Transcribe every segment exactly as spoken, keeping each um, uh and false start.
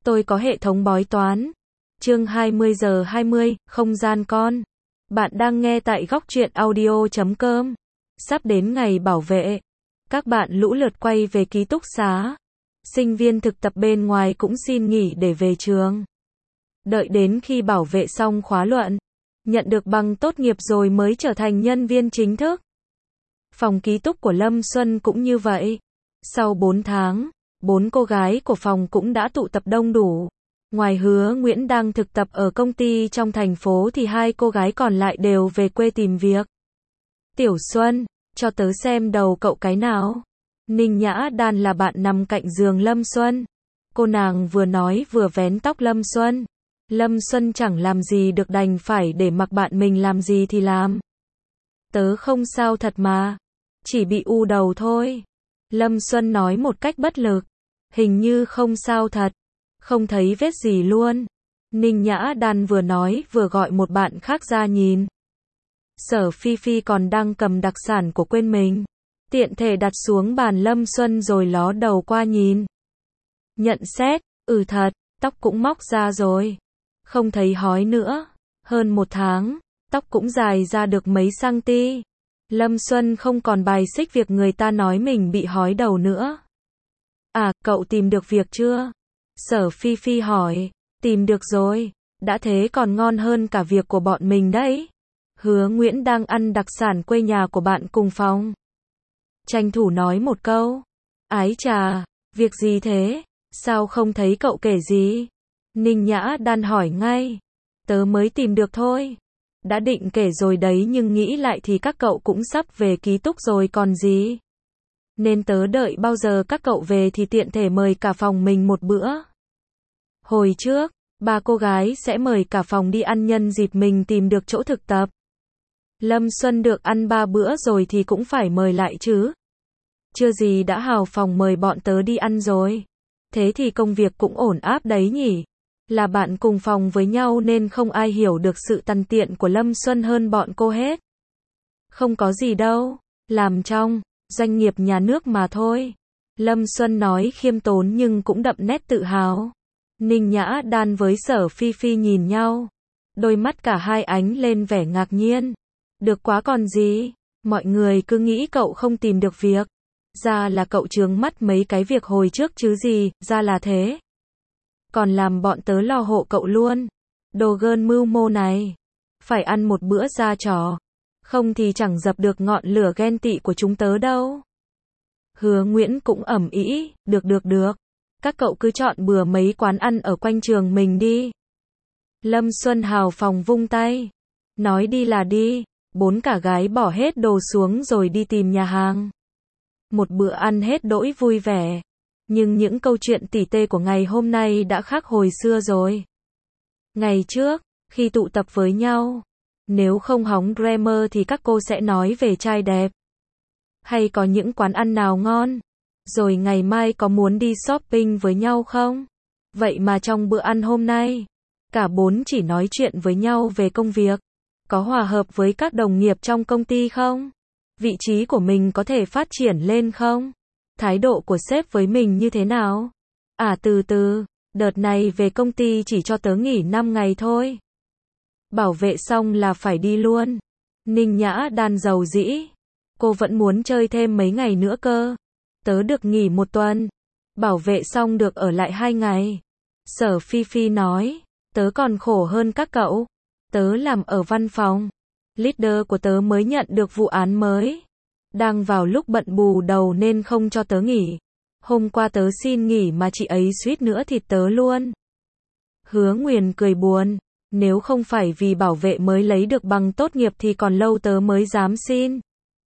Tôi có hệ thống bói toán. Chương hai mươi giờ hai mươi, không gian con. Bạn đang nghe tại góc truyện audio chấm com. Sắp đến ngày bảo vệ. Các bạn lũ lượt quay về ký túc xá. Sinh viên thực tập bên ngoài cũng xin nghỉ để về trường. Đợi đến khi bảo vệ xong khóa luận, nhận được bằng tốt nghiệp rồi mới trở thành nhân viên chính thức. Phòng ký túc của Lâm Xuân cũng như vậy. Sau bốn tháng, bốn cô gái của phòng cũng đã tụ tập đông đủ. Ngoài Hứa Nguyễn đang thực tập ở công ty trong thành phố thì hai cô gái còn lại đều về quê tìm việc. Tiểu Xuân, cho tớ xem đầu cậu cái nào. Ninh Nhã Đan là bạn nằm cạnh giường Lâm Xuân. Cô nàng vừa nói vừa vén tóc Lâm Xuân. Lâm Xuân chẳng làm gì được đành phải để mặc bạn mình làm gì thì làm. Tớ không sao thật mà. Chỉ bị u đầu thôi. Lâm Xuân nói một cách bất lực. Hình như không sao thật. Không thấy vết gì luôn. Ninh Nhã Đan vừa nói vừa gọi một bạn khác ra nhìn. Sở Phi Phi còn đang cầm đặc sản của quên mình. Tiện thể đặt xuống bàn Lâm Xuân rồi ló đầu qua nhìn. Nhận xét, ừ thật, tóc cũng móc ra rồi. Không thấy hói nữa. Hơn một tháng, tóc cũng dài ra được mấy cm. Lâm Xuân không còn bài xích việc người ta nói mình bị hói đầu nữa. À, cậu tìm được việc chưa? Sở Phi Phi hỏi. Tìm được rồi. Đã thế còn ngon hơn cả việc của bọn mình đấy. Hứa Nguyễn đang ăn đặc sản quê nhà của bạn cùng phòng. Tranh thủ nói một câu. Ái chà, việc gì thế? Sao không thấy cậu kể gì? Ninh Nhã Đan hỏi ngay. Tớ mới tìm được thôi. Đã định kể rồi đấy nhưng nghĩ lại thì các cậu cũng sắp về ký túc rồi còn gì. Nên tớ đợi bao giờ các cậu về thì tiện thể mời cả phòng mình một bữa. Hồi trước, ba cô gái sẽ mời cả phòng đi ăn nhân dịp mình tìm được chỗ thực tập. Lâm Xuân được ăn ba bữa rồi thì cũng phải mời lại chứ. Chưa gì đã hào phòng mời bọn tớ đi ăn rồi. Thế thì công việc cũng ổn áp đấy nhỉ. Là bạn cùng phòng với nhau nên không ai hiểu được sự tằn tiện của Lâm Xuân hơn bọn cô hết. Không có gì đâu. Làm trong doanh nghiệp nhà nước mà thôi. Lâm Xuân nói khiêm tốn nhưng cũng đậm nét tự hào. Ninh Nhã Đan với Sở Phi Phi nhìn nhau. Đôi mắt cả hai ánh lên vẻ ngạc nhiên. Được quá còn gì. Mọi người cứ nghĩ cậu không tìm được việc. Ra là cậu chướng mắt mấy cái việc hồi trước chứ gì, ra là thế. Còn làm bọn tớ lo hộ cậu luôn. Đồ gơn mưu mô này. Phải ăn một bữa ra trò. Không thì chẳng dập được ngọn lửa ghen tị của chúng tớ đâu. Hứa Nguyễn cũng ẩm ĩ, được được được. Các cậu cứ chọn bừa mấy quán ăn ở quanh trường mình đi. Lâm Xuân hào phóng vung tay. Nói đi là đi. Bốn cả gái bỏ hết đồ xuống rồi đi tìm nhà hàng. Một bữa ăn hết đỗi vui vẻ. Nhưng những câu chuyện tỉ tê của ngày hôm nay đã khác hồi xưa rồi. Ngày trước, khi tụ tập với nhau, nếu không hóng grammar thì các cô sẽ nói về trai đẹp. Hay có những quán ăn nào ngon? Rồi ngày mai có muốn đi shopping với nhau không? Vậy mà trong bữa ăn hôm nay, cả bốn chỉ nói chuyện với nhau về công việc. Có hòa hợp với các đồng nghiệp trong công ty không? Vị trí của mình có thể phát triển lên không? Thái độ của sếp với mình như thế nào? À từ từ, đợt này về công ty chỉ cho tớ nghỉ năm ngày thôi. Bảo vệ xong là phải đi luôn. Ninh Nhã Đan giàu dĩ. Cô vẫn muốn chơi thêm mấy ngày nữa cơ. Tớ được nghỉ một tuần. Bảo vệ xong được ở lại hai ngày. Sở Phi Phi nói. Tớ còn khổ hơn các cậu. Tớ làm ở văn phòng. Leader của tớ mới nhận được vụ án mới. Đang vào lúc bận bù đầu nên không cho tớ nghỉ. Hôm qua tớ xin nghỉ mà chị ấy suýt nữa thịt tớ luôn. Hứa Nguyền cười buồn. Nếu không phải vì bảo vệ mới lấy được bằng tốt nghiệp thì còn lâu tớ mới dám xin.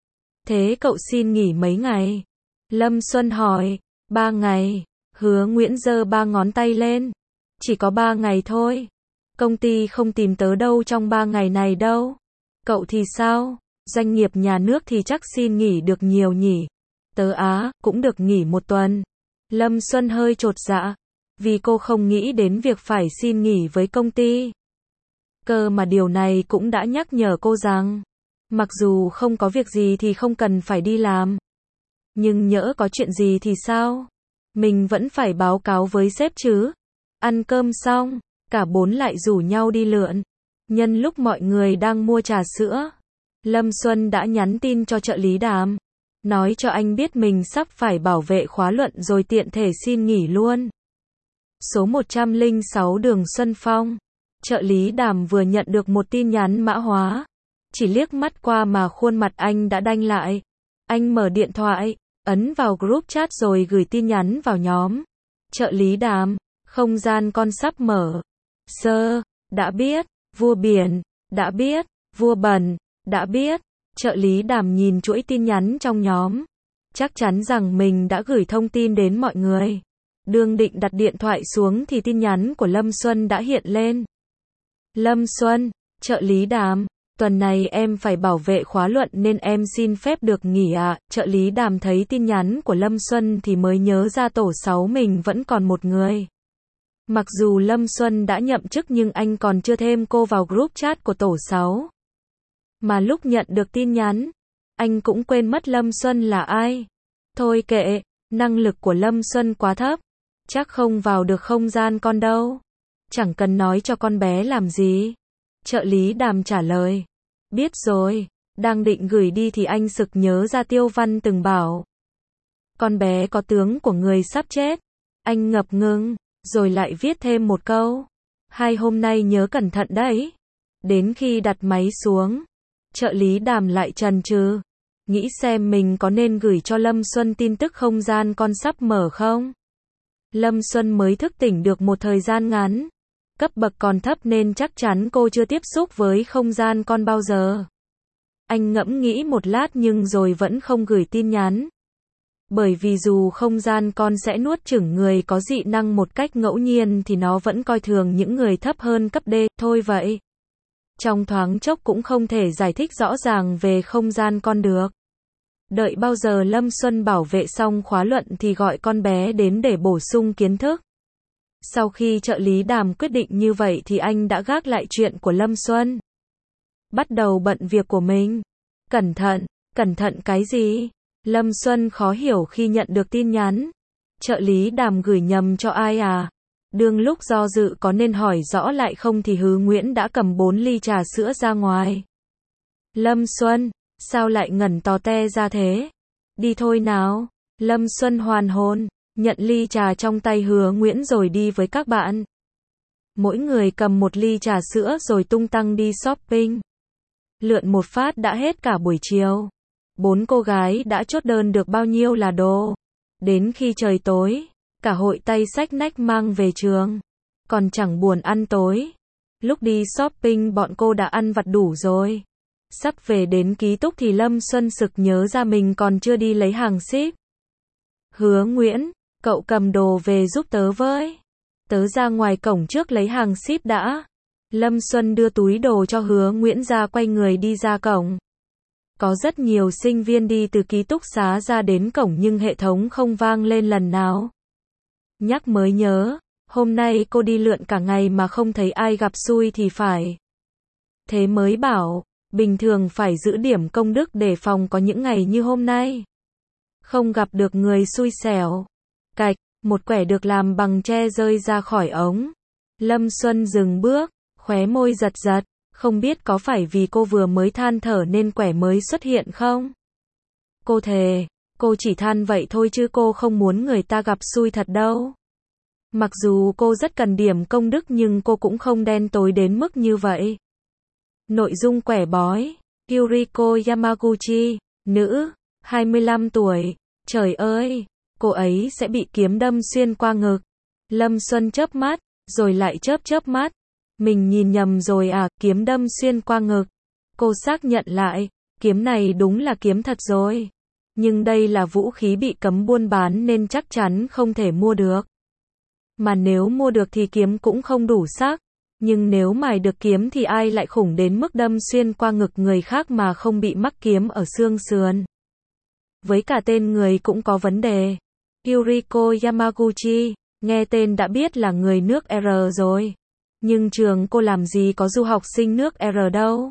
Thế cậu xin nghỉ mấy ngày? Lâm Xuân hỏi. Ba ngày. Hứa Nguyễn giơ ba ngón tay lên. Chỉ có ba ngày thôi. Công ty không tìm tớ đâu trong ba ngày này đâu. Cậu thì sao? Doanh nghiệp nhà nước thì chắc xin nghỉ được nhiều nhỉ. Tớ á, cũng được nghỉ một tuần. Lâm Xuân hơi chột dạ. Vì cô không nghĩ đến việc phải xin nghỉ với công ty. Cơ mà điều này cũng đã nhắc nhở cô rằng, mặc dù không có việc gì thì không cần phải đi làm. Nhưng nhỡ có chuyện gì thì sao? Mình vẫn phải báo cáo với sếp chứ. Ăn cơm xong, cả bốn lại rủ nhau đi lượn. Nhân lúc mọi người đang mua trà sữa, Lâm Xuân đã nhắn tin cho trợ lý Đàm, nói cho anh biết mình sắp phải bảo vệ khóa luận rồi tiện thể xin nghỉ luôn. Số một trăm lẻ sáu đường Xuân Phong. Trợ lý Đàm vừa nhận được một tin nhắn mã hóa. Chỉ liếc mắt qua mà khuôn mặt anh đã đanh lại. Anh mở điện thoại, ấn vào group chat rồi gửi tin nhắn vào nhóm. Trợ lý Đàm, không gian con sắp mở. Sơ, đã biết. Vua biển, đã biết. Vua bẩn, đã biết. Trợ lý Đàm nhìn chuỗi tin nhắn trong nhóm. Chắc chắn rằng mình đã gửi thông tin đến mọi người. Đương định đặt điện thoại xuống thì tin nhắn của Lâm Xuân đã hiện lên. Lâm Xuân, trợ lý Đàm, tuần này em phải bảo vệ khóa luận nên em xin phép được nghỉ ạ. À. Trợ lý Đàm thấy tin nhắn của Lâm Xuân thì mới nhớ ra tổ sáu mình vẫn còn một người. Mặc dù Lâm Xuân đã nhậm chức nhưng anh còn chưa thêm cô vào group chat của tổ sáu. Mà lúc nhận được tin nhắn, anh cũng quên mất Lâm Xuân là ai. Thôi kệ, năng lực của Lâm Xuân quá thấp, chắc không vào được không gian con đâu. Chẳng cần nói cho con bé làm gì. Trợ lý Đàm trả lời. Biết rồi, đang định gửi đi thì anh sực nhớ ra Tiêu Văn từng bảo. Con bé có tướng của người sắp chết. Anh ngập ngừng, rồi lại viết thêm một câu. Hai hôm nay nhớ cẩn thận đấy. Đến khi đặt máy xuống, trợ lý Đàm lại chần chừ, nghĩ xem mình có nên gửi cho Lâm Xuân tin tức không gian con sắp mở không. Lâm Xuân mới thức tỉnh được một thời gian ngắn, cấp bậc còn thấp nên chắc chắn cô chưa tiếp xúc với không gian con bao giờ. Anh ngẫm nghĩ một lát nhưng rồi vẫn không gửi tin nhắn. Bởi vì dù không gian con sẽ nuốt chửng người có dị năng một cách ngẫu nhiên thì nó vẫn coi thường những người thấp hơn cấp D, thôi vậy. Trong thoáng chốc cũng không thể giải thích rõ ràng về không gian con được. Đợi bao giờ Lâm Xuân bảo vệ xong khóa luận thì gọi con bé đến để bổ sung kiến thức. Sau khi trợ lý Đàm quyết định như vậy thì anh đã gác lại chuyện của Lâm Xuân. Bắt đầu bận việc của mình. Cẩn thận, cẩn thận cái gì? Lâm Xuân khó hiểu khi nhận được tin nhắn. Trợ lý Đàm gửi nhầm cho ai à? Đương lúc do dự có nên hỏi rõ lại không thì Hứa Nguyễn đã cầm bốn ly trà sữa ra ngoài. Lâm Xuân, sao lại ngẩn tò te ra thế? Đi thôi nào. Lâm Xuân hoàn hồn, nhận ly trà trong tay Hứa Nguyễn rồi đi với các bạn. Mỗi người cầm một ly trà sữa rồi tung tăng đi shopping. Lượn một phát đã hết cả buổi chiều. Bốn cô gái đã chốt đơn được bao nhiêu là đồ. Đến khi trời tối, cả hội tay xách nách mang về trường. Còn chẳng buồn ăn tối. Lúc đi shopping bọn cô đã ăn vặt đủ rồi. Sắp về đến ký túc thì Lâm Xuân sực nhớ ra mình còn chưa đi lấy hàng ship. Hứa Nguyễn, cậu cầm đồ về giúp tớ với. Tớ ra ngoài cổng trước lấy hàng ship đã. Lâm Xuân đưa túi đồ cho Hứa Nguyễn ra quay người đi ra cổng. Có rất nhiều sinh viên đi từ ký túc xá ra đến cổng nhưng hệ thống không vang lên lần nào. Nhắc mới nhớ, hôm nay cô đi lượn cả ngày mà không thấy ai gặp xui thì phải. Thế mới bảo, bình thường phải giữ điểm công đức để phòng có những ngày như hôm nay. Không gặp được người xui xẻo. Cạch, một quẻ được làm bằng tre rơi ra khỏi ống. Lâm Xuân dừng bước, khóe môi giật giật. Không biết có phải vì cô vừa mới than thở nên quẻ mới xuất hiện không? Cô thề, cô chỉ than vậy thôi chứ cô không muốn người ta gặp xui thật đâu. Mặc dù cô rất cần điểm công đức nhưng cô cũng không đen tối đến mức như vậy. Nội dung quẻ bói, Yuriko Yamaguchi, nữ, hai mươi lăm tuổi, trời ơi, cô ấy sẽ bị kiếm đâm xuyên qua ngực. Lâm Xuân chớp mắt, rồi lại chớp chớp mắt. Mình nhìn nhầm rồi à, kiếm đâm xuyên qua ngực. Cô xác nhận lại, kiếm này đúng là kiếm thật rồi. Nhưng đây là vũ khí bị cấm buôn bán nên chắc chắn không thể mua được. Mà nếu mua được thì kiếm cũng không đủ sắc. Nhưng nếu mài được kiếm thì ai lại khủng đến mức đâm xuyên qua ngực người khác mà không bị mắc kiếm ở xương sườn. Với cả tên người cũng có vấn đề. Yuriko Yamaguchi, nghe tên đã biết là người nước R rồi. Nhưng trường cô làm gì có du học sinh nước R đâu.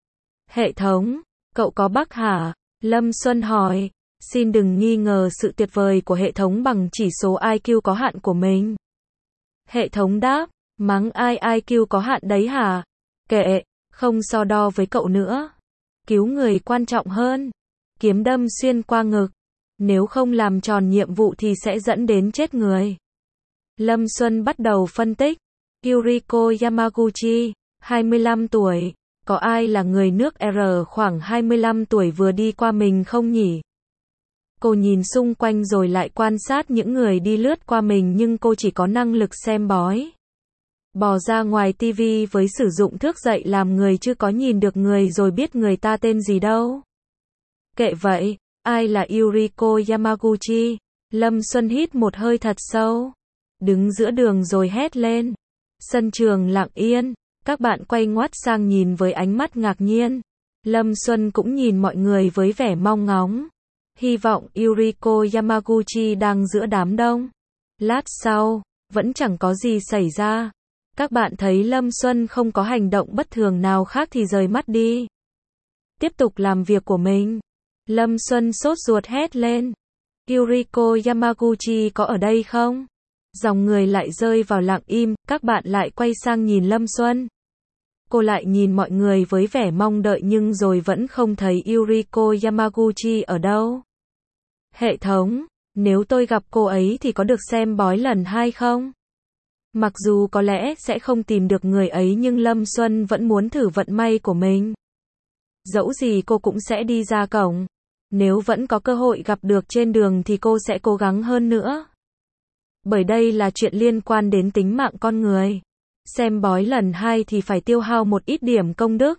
Hệ thống, cậu có bug hả? Lâm Xuân hỏi. Xin đừng nghi ngờ sự tuyệt vời của hệ thống bằng chỉ số I Q có hạn của mình. Hệ thống đáp, mắng ai i kiu có hạn đấy hả? Kệ, không so đo với cậu nữa. Cứu người quan trọng hơn. Kiếm đâm xuyên qua ngực. Nếu không làm tròn nhiệm vụ thì sẽ dẫn đến chết người. Lâm Xuân bắt đầu phân tích. Yuriko Yamaguchi, hai mươi lăm tuổi. Có ai là người nước R khoảng hai mươi lăm tuổi vừa đi qua mình không nhỉ? Cô nhìn xung quanh rồi lại quan sát những người đi lướt qua mình nhưng cô chỉ có năng lực xem bói. Bò ra ngoài tivi với sử dụng thước dậy làm người chứ có nhìn được người rồi biết người ta tên gì đâu. Kệ vậy, ai là Yuriko Yamaguchi? Lâm Xuân hít một hơi thật sâu. Đứng giữa đường rồi hét lên. Sân trường lặng yên, các bạn quay ngoắt sang nhìn với ánh mắt ngạc nhiên. Lâm Xuân cũng nhìn mọi người với vẻ mong ngóng. Hy vọng Yuriko Yamaguchi đang giữa đám đông. Lát sau, vẫn chẳng có gì xảy ra. Các bạn thấy Lâm Xuân không có hành động bất thường nào khác thì rời mắt đi. Tiếp tục làm việc của mình. Lâm Xuân sốt ruột hét lên. Yuriko Yamaguchi có ở đây không? Dòng người lại rơi vào lặng im, các bạn lại quay sang nhìn Lâm Xuân. Cô lại nhìn mọi người với vẻ mong đợi nhưng rồi vẫn không thấy Yuriko Yamaguchi ở đâu. Hệ thống, nếu tôi gặp cô ấy thì có được xem bói lần hai không? Mặc dù có lẽ sẽ không tìm được người ấy nhưng Lâm Xuân vẫn muốn thử vận may của mình. Dẫu gì cô cũng sẽ đi ra cổng. Nếu vẫn có cơ hội gặp được trên đường thì cô sẽ cố gắng hơn nữa. Bởi đây là chuyện liên quan đến tính mạng con người. Xem bói lần hai thì phải tiêu hao một ít điểm công đức.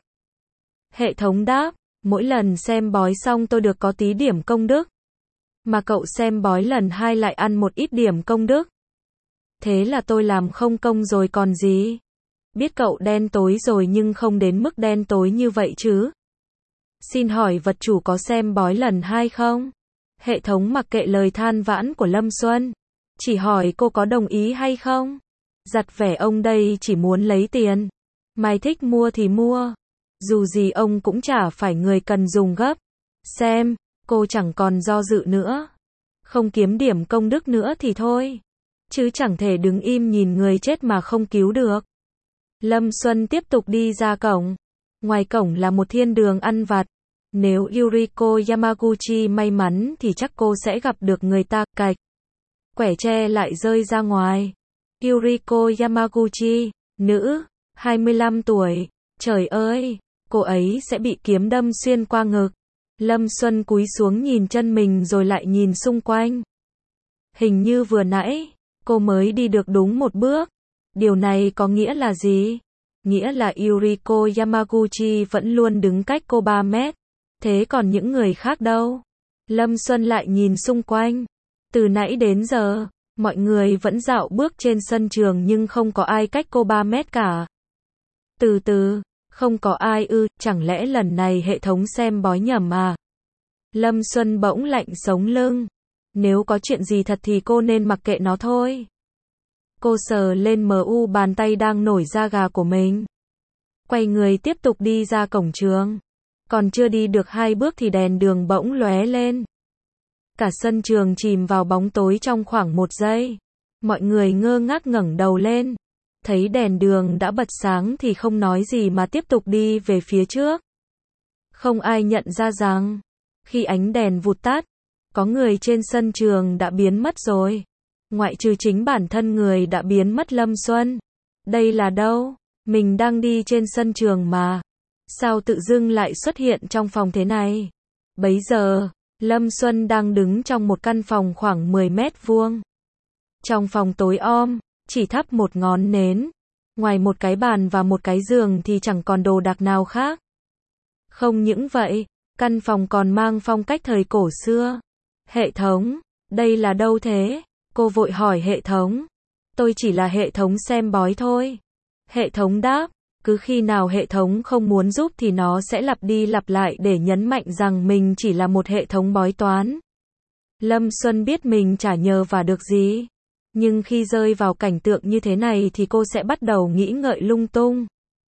Hệ thống đáp, mỗi lần xem bói xong tôi được có tí điểm công đức. Mà cậu xem bói lần hai lại ăn một ít điểm công đức. Thế là tôi làm không công rồi còn gì. Biết cậu đen tối rồi nhưng không đến mức đen tối như vậy chứ. Xin hỏi vật chủ có xem bói lần hai không? Hệ thống mặc kệ lời than vãn của Lâm Xuân. Chỉ hỏi cô có đồng ý hay không? Giặt vẻ ông đây chỉ muốn lấy tiền. Mày thích mua thì mua. Dù gì ông cũng chả phải người cần dùng gấp. Xem, cô chẳng còn do dự nữa. Không kiếm điểm công đức nữa thì thôi. Chứ chẳng thể đứng im nhìn người chết mà không cứu được. Lâm Xuân tiếp tục đi ra cổng. Ngoài cổng là một thiên đường ăn vặt. Nếu Yuriko Yamaguchi may mắn thì chắc cô sẽ gặp được người ta. Cạch. Quẻ tre lại rơi ra ngoài. Yuriko Yamaguchi, nữ, hai mươi lăm tuổi. Trời ơi, cô ấy sẽ bị kiếm đâm xuyên qua ngực. Lâm Xuân cúi xuống nhìn chân mình rồi lại nhìn xung quanh. Hình như vừa nãy, cô mới đi được đúng một bước. Điều này có nghĩa là gì? Nghĩa là Yuriko Yamaguchi vẫn luôn đứng cách cô ba mét. Thế còn những người khác đâu? Lâm Xuân lại nhìn xung quanh. Từ nãy đến giờ, mọi người vẫn dạo bước trên sân trường nhưng không có ai cách cô ba mét cả. Từ từ, không có ai ư, chẳng lẽ lần này hệ thống xem bói nhầm à? Lâm Xuân bỗng lạnh sống lưng. Nếu có chuyện gì thật thì cô nên mặc kệ nó thôi. Cô sờ lên mu bàn tay đang nổi da gà của mình. Quay người tiếp tục đi ra cổng trường. Còn chưa đi được hai bước thì đèn đường bỗng lóe lên. Cả sân trường chìm vào bóng tối trong khoảng một giây. Mọi người ngơ ngác ngẩng đầu lên. Thấy đèn đường đã bật sáng thì không nói gì mà tiếp tục đi về phía trước. Không ai nhận ra rằng, khi ánh đèn vụt tắt, có người trên sân trường đã biến mất rồi. Ngoại trừ chính bản thân người đã biến mất Lâm Xuân. Đây là đâu? Mình đang đi trên sân trường mà. Sao tự dưng lại xuất hiện trong phòng thế này? Bấy giờ, Lâm Xuân đang đứng trong một căn phòng khoảng mười mét vuông. Trong phòng tối om, chỉ thắp một ngón nến. Ngoài một cái bàn và một cái giường thì chẳng còn đồ đạc nào khác. Không những vậy, căn phòng còn mang phong cách thời cổ xưa. Hệ thống, đây là đâu thế? Cô vội hỏi hệ thống. Tôi chỉ là hệ thống xem bói thôi. Hệ thống đáp, cứ khi nào hệ thống không muốn giúp thì nó sẽ lặp đi lặp lại để nhấn mạnh rằng mình chỉ là một hệ thống bói toán. Lâm Xuân biết mình chả nhờ vào được gì. Nhưng khi rơi vào cảnh tượng như thế này thì cô sẽ bắt đầu nghĩ ngợi lung tung.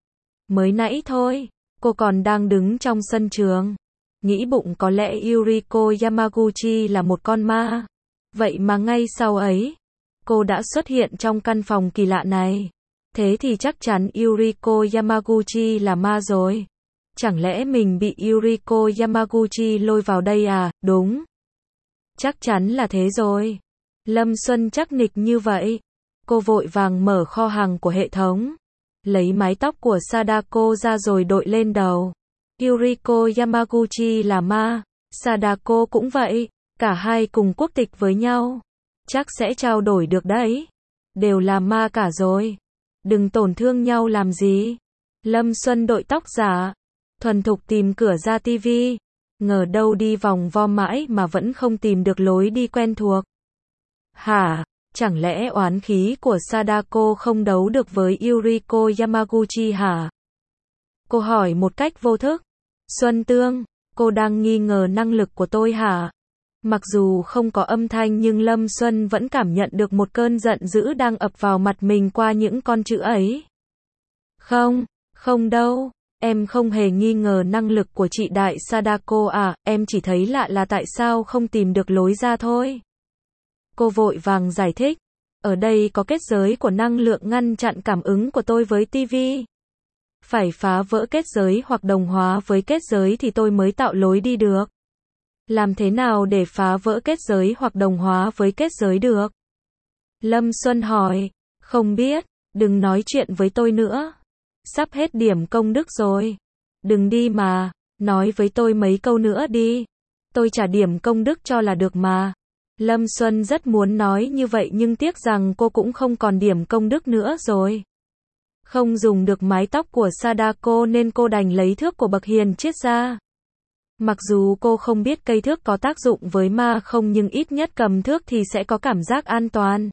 Mới nãy thôi, cô còn đang đứng trong sân trường. Nghĩ bụng có lẽ Yuriko Yamaguchi là một con ma. Vậy mà ngay sau ấy, cô đã xuất hiện trong căn phòng kỳ lạ này. Thế thì chắc chắn Yuriko Yamaguchi là ma rồi. Chẳng lẽ mình bị Yuriko Yamaguchi lôi vào đây à? Đúng. Chắc chắn là thế rồi. Lâm Xuân chắc nịch như vậy. Cô vội vàng mở kho hàng của hệ thống. Lấy mái tóc của Sadako ra rồi đội lên đầu. Yuriko Yamaguchi là ma. Sadako cũng vậy. Cả hai cùng quốc tịch với nhau. Chắc sẽ trao đổi được đấy. Đều là ma cả rồi. Đừng tổn thương nhau làm gì. Lâm Xuân đội tóc giả. Thuần thục tìm cửa ra tivi. Ngờ đâu đi vòng vo mãi mà vẫn không tìm được lối đi quen thuộc. Hả? Chẳng lẽ oán khí của Sadako không đấu được với Yuriko Yamaguchi hả? Cô hỏi một cách vô thức. Xuân Tương, cô đang nghi ngờ năng lực của tôi hả? Mặc dù không có âm thanh nhưng Lâm Xuân vẫn cảm nhận được một cơn giận dữ đang ập vào mặt mình qua những con chữ ấy. Không, không đâu. Em không hề nghi ngờ năng lực của chị đại Sadako à, em chỉ thấy lạ là tại sao không tìm được lối ra thôi. Cô vội vàng giải thích. Ở đây có kết giới của năng lượng ngăn chặn cảm ứng của tôi với tivi. Phải phá vỡ kết giới hoặc đồng hóa với kết giới thì tôi mới tạo lối đi được. Làm thế nào để phá vỡ kết giới hoặc đồng hóa với kết giới được? Lâm Xuân hỏi. Không biết, đừng nói chuyện với tôi nữa. Sắp hết điểm công đức rồi. Đừng đi mà, nói với tôi mấy câu nữa đi. Tôi trả điểm công đức cho là được mà. Lâm Xuân rất muốn nói như vậy nhưng tiếc rằng cô cũng không còn điểm công đức nữa rồi. Không dùng được mái tóc của Sadako nên cô đành lấy thước của bậc hiền triết ra. Mặc dù cô không biết cây thước có tác dụng với ma không nhưng ít nhất cầm thước thì sẽ có cảm giác an toàn.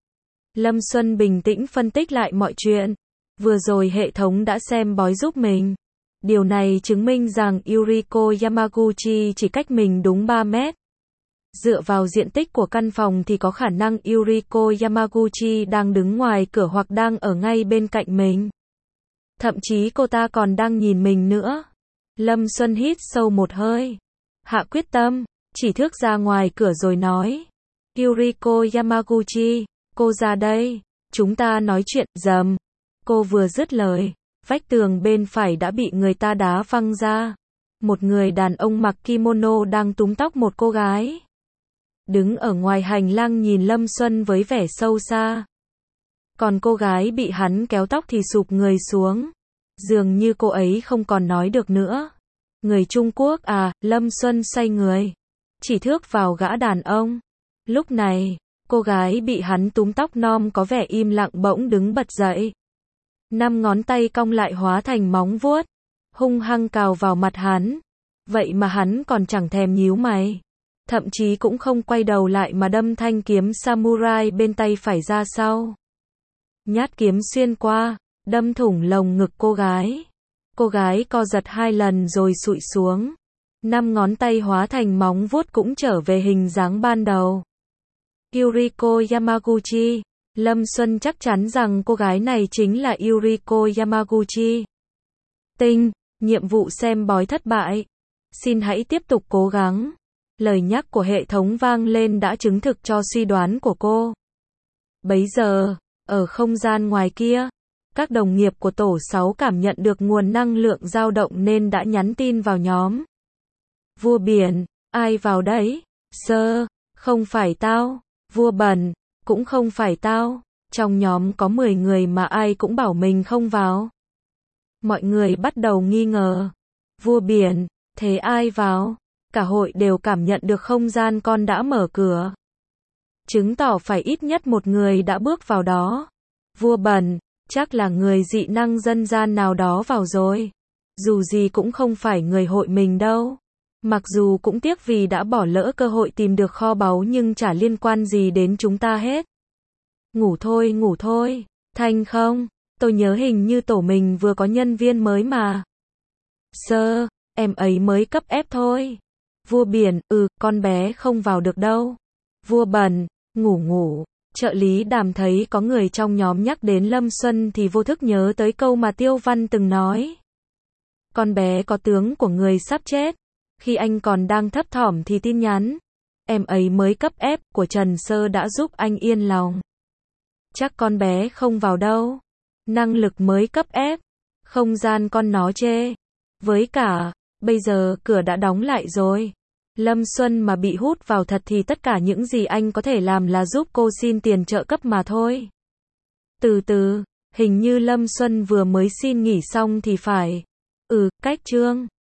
Lâm Xuân bình tĩnh phân tích lại mọi chuyện. Vừa rồi hệ thống đã xem bói giúp mình. Điều này chứng minh rằng Yuriko Yamaguchi chỉ cách mình đúng ba mét. Dựa vào diện tích của căn phòng thì có khả năng Yuriko Yamaguchi đang đứng ngoài cửa hoặc đang ở ngay bên cạnh mình. Thậm chí cô ta còn đang nhìn mình nữa. Lâm Xuân hít sâu một hơi. Hạ quyết tâm, chỉ thước ra ngoài cửa rồi nói. Yuriko Yamaguchi, cô ra đây, chúng ta nói chuyện. Dầm. Cô vừa dứt lời, vách tường bên phải đã bị người ta đá văng ra. Một người đàn ông mặc kimono đang túm tóc một cô gái. Đứng ở ngoài hành lang nhìn Lâm Xuân với vẻ sâu xa. Còn cô gái bị hắn kéo tóc thì sụp người xuống. Dường như cô ấy không còn nói được nữa. Người Trung Quốc à, Lâm Xuân xoay người. Chỉ thước vào gã đàn ông. Lúc này, cô gái bị hắn túm tóc nom có vẻ im lặng bỗng đứng bật dậy. Năm ngón tay cong lại hóa thành móng vuốt. Hung hăng cào vào mặt hắn. Vậy mà hắn còn chẳng thèm nhíu mày. Thậm chí cũng không quay đầu lại mà đâm thanh kiếm samurai bên tay phải ra sau. Nhát kiếm xuyên qua, đâm thủng lồng ngực cô gái. Cô gái co giật hai lần rồi xụi xuống. Năm ngón tay hóa thành móng vuốt cũng trở về hình dáng ban đầu. Yuriko Yamaguchi. Lâm Xuân chắc chắn rằng cô gái này chính là Yuriko Yamaguchi. Tinh, nhiệm vụ xem bói thất bại. Xin hãy tiếp tục cố gắng. Lời nhắc của hệ thống vang lên đã chứng thực cho suy đoán của cô. Bấy giờ, ở không gian ngoài kia, các đồng nghiệp của tổ sáu cảm nhận được nguồn năng lượng dao động nên đã nhắn tin vào nhóm. Vua biển, ai vào đấy? Sơ, không phải tao. Vua bẩn, cũng không phải tao. Trong nhóm có mười người mà ai cũng bảo mình không vào. Mọi người bắt đầu nghi ngờ. Vua biển, thế ai vào? Cả hội đều cảm nhận được không gian con đã mở cửa. Chứng tỏ phải ít nhất một người đã bước vào đó. Vua bẩn, chắc là người dị năng dân gian nào đó vào rồi. Dù gì cũng không phải người hội mình đâu. Mặc dù cũng tiếc vì đã bỏ lỡ cơ hội tìm được kho báu nhưng chả liên quan gì đến chúng ta hết. Ngủ thôi, ngủ thôi. Thanh không? Tôi nhớ hình như tổ mình vừa có nhân viên mới mà. Sơ, em ấy mới cấp ép thôi. Vua biển, ừ, con bé không vào được đâu. Vua bẩn, ngủ ngủ. Trợ lý Đàm thấy có người trong nhóm nhắc đến Lâm Xuân thì vô thức nhớ tới câu mà Tiêu Văn từng nói. Con bé có tướng của người sắp chết. Khi anh còn đang thấp thỏm thì tin nhắn. Em ấy mới cấp ép của Trần Sơ đã giúp anh yên lòng. Chắc con bé không vào đâu. Năng lực mới cấp ép. Không gian con nó chê. Với cả, bây giờ cửa đã đóng lại rồi. Lâm Xuân mà bị hút vào thật thì tất cả những gì anh có thể làm là giúp cô xin tiền trợ cấp mà thôi. Từ từ, hình như Lâm Xuân vừa mới xin nghỉ xong thì phải. Ừ, cách Trương.